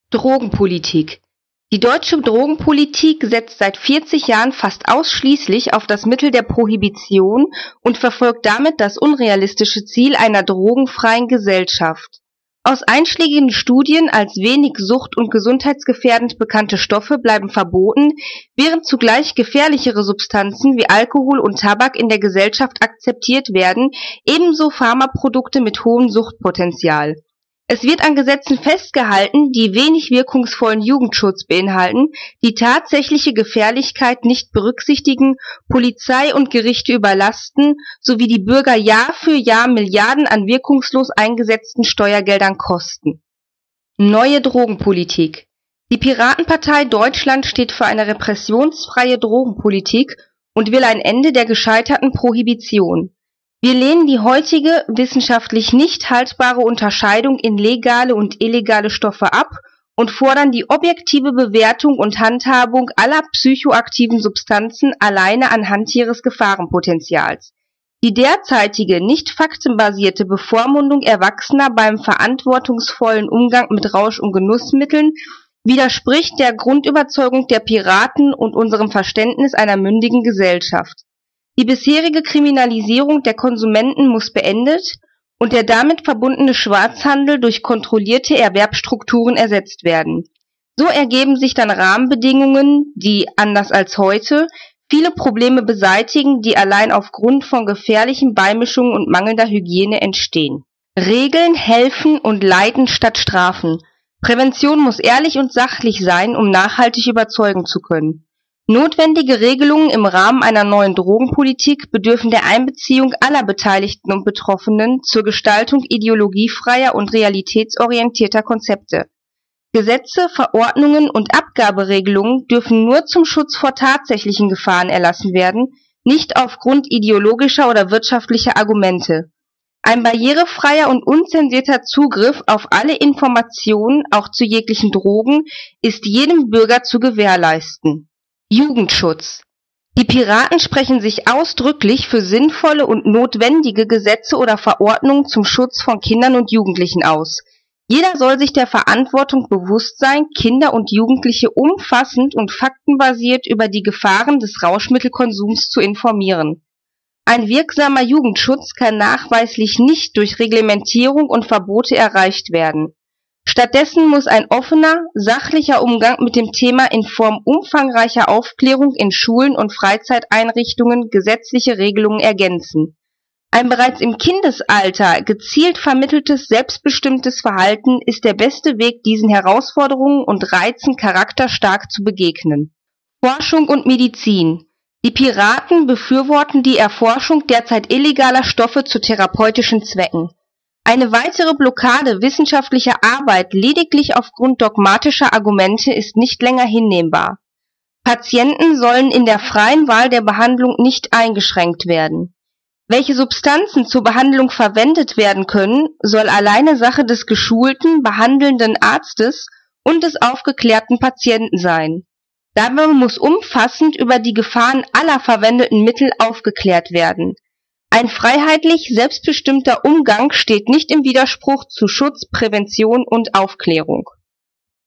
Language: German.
Drogenpolitik. Die deutsche Drogenpolitik setzt seit 40 Jahren fast ausschließlich auf das Mittel der Prohibition und verfolgt damit das unrealistische Ziel einer drogenfreien Gesellschaft. Aus einschlägigen Studien als wenig sucht- und gesundheitsgefährdend bekannte Stoffe bleiben verboten, während zugleich gefährlichere Substanzen wie Alkohol und Tabak in der Gesellschaft akzeptiert werden, ebenso Pharmaprodukte mit hohem Suchtpotenzial. Es wird an Gesetzen festgehalten, die wenig wirkungsvollen Jugendschutz beinhalten, die tatsächliche Gefährlichkeit nicht berücksichtigen, Polizei und Gerichte überlasten, sowie die Bürger Jahr für Jahr Milliarden an wirkungslos eingesetzten Steuergeldern kosten. Neue Drogenpolitik. Die Piratenpartei Deutschland steht für eine repressionsfreie Drogenpolitik und will ein Ende der gescheiterten Prohibition. Wir lehnen die heutige, wissenschaftlich nicht haltbare Unterscheidung in legale und illegale Stoffe ab und fordern die objektive Bewertung und Handhabung aller psychoaktiven Substanzen alleine anhand ihres Gefahrenpotenzials. Die derzeitige, nicht faktenbasierte Bevormundung Erwachsener beim verantwortungsvollen Umgang mit Rausch- und Genussmitteln widerspricht der Grundüberzeugung der Piraten und unserem Verständnis einer mündigen Gesellschaft. Die bisherige Kriminalisierung der Konsumenten muss beendet und der damit verbundene Schwarzhandel durch kontrollierte Erwerbsstrukturen ersetzt werden. So ergeben sich dann Rahmenbedingungen, die, anders als heute, viele Probleme beseitigen, die allein aufgrund von gefährlichen Beimischungen und mangelnder Hygiene entstehen. Regeln helfen und leiten statt strafen. Prävention muss ehrlich und sachlich sein, um nachhaltig überzeugen zu können. Notwendige Regelungen im Rahmen einer neuen Drogenpolitik bedürfen der Einbeziehung aller Beteiligten und Betroffenen zur Gestaltung ideologiefreier und realitätsorientierter Konzepte. Gesetze, Verordnungen und Abgaberegelungen dürfen nur zum Schutz vor tatsächlichen Gefahren erlassen werden, nicht aufgrund ideologischer oder wirtschaftlicher Argumente. Ein barrierefreier und unzensierter Zugriff auf alle Informationen, auch zu jeglichen Drogen, ist jedem Bürger zu gewährleisten. Jugendschutz. Die Piraten sprechen sich ausdrücklich für sinnvolle und notwendige Gesetze oder Verordnungen zum Schutz von Kindern und Jugendlichen aus. Jeder soll sich der Verantwortung bewusst sein, Kinder und Jugendliche umfassend und faktenbasiert über die Gefahren des Rauschmittelkonsums zu informieren. Ein wirksamer Jugendschutz kann nachweislich nicht durch Reglementierung und Verbote erreicht werden. Stattdessen muss ein offener, sachlicher Umgang mit dem Thema in Form umfangreicher Aufklärung in Schulen und Freizeiteinrichtungen gesetzliche Regelungen ergänzen. Ein bereits im Kindesalter gezielt vermitteltes, selbstbestimmtes Verhalten ist der beste Weg, diesen Herausforderungen und Reizen charakterstark zu begegnen. Forschung und Medizin. Die Piraten befürworten die Erforschung derzeit illegaler Stoffe zu therapeutischen Zwecken. Eine weitere Blockade wissenschaftlicher Arbeit lediglich aufgrund dogmatischer Argumente ist nicht länger hinnehmbar. Patienten sollen in der freien Wahl der Behandlung nicht eingeschränkt werden. Welche Substanzen zur Behandlung verwendet werden können, soll alleine Sache des geschulten, behandelnden Arztes und des aufgeklärten Patienten sein. Dabei muss umfassend über die Gefahren aller verwendeten Mittel aufgeklärt werden. Ein freiheitlich selbstbestimmter Umgang steht nicht im Widerspruch zu Schutz, Prävention und Aufklärung.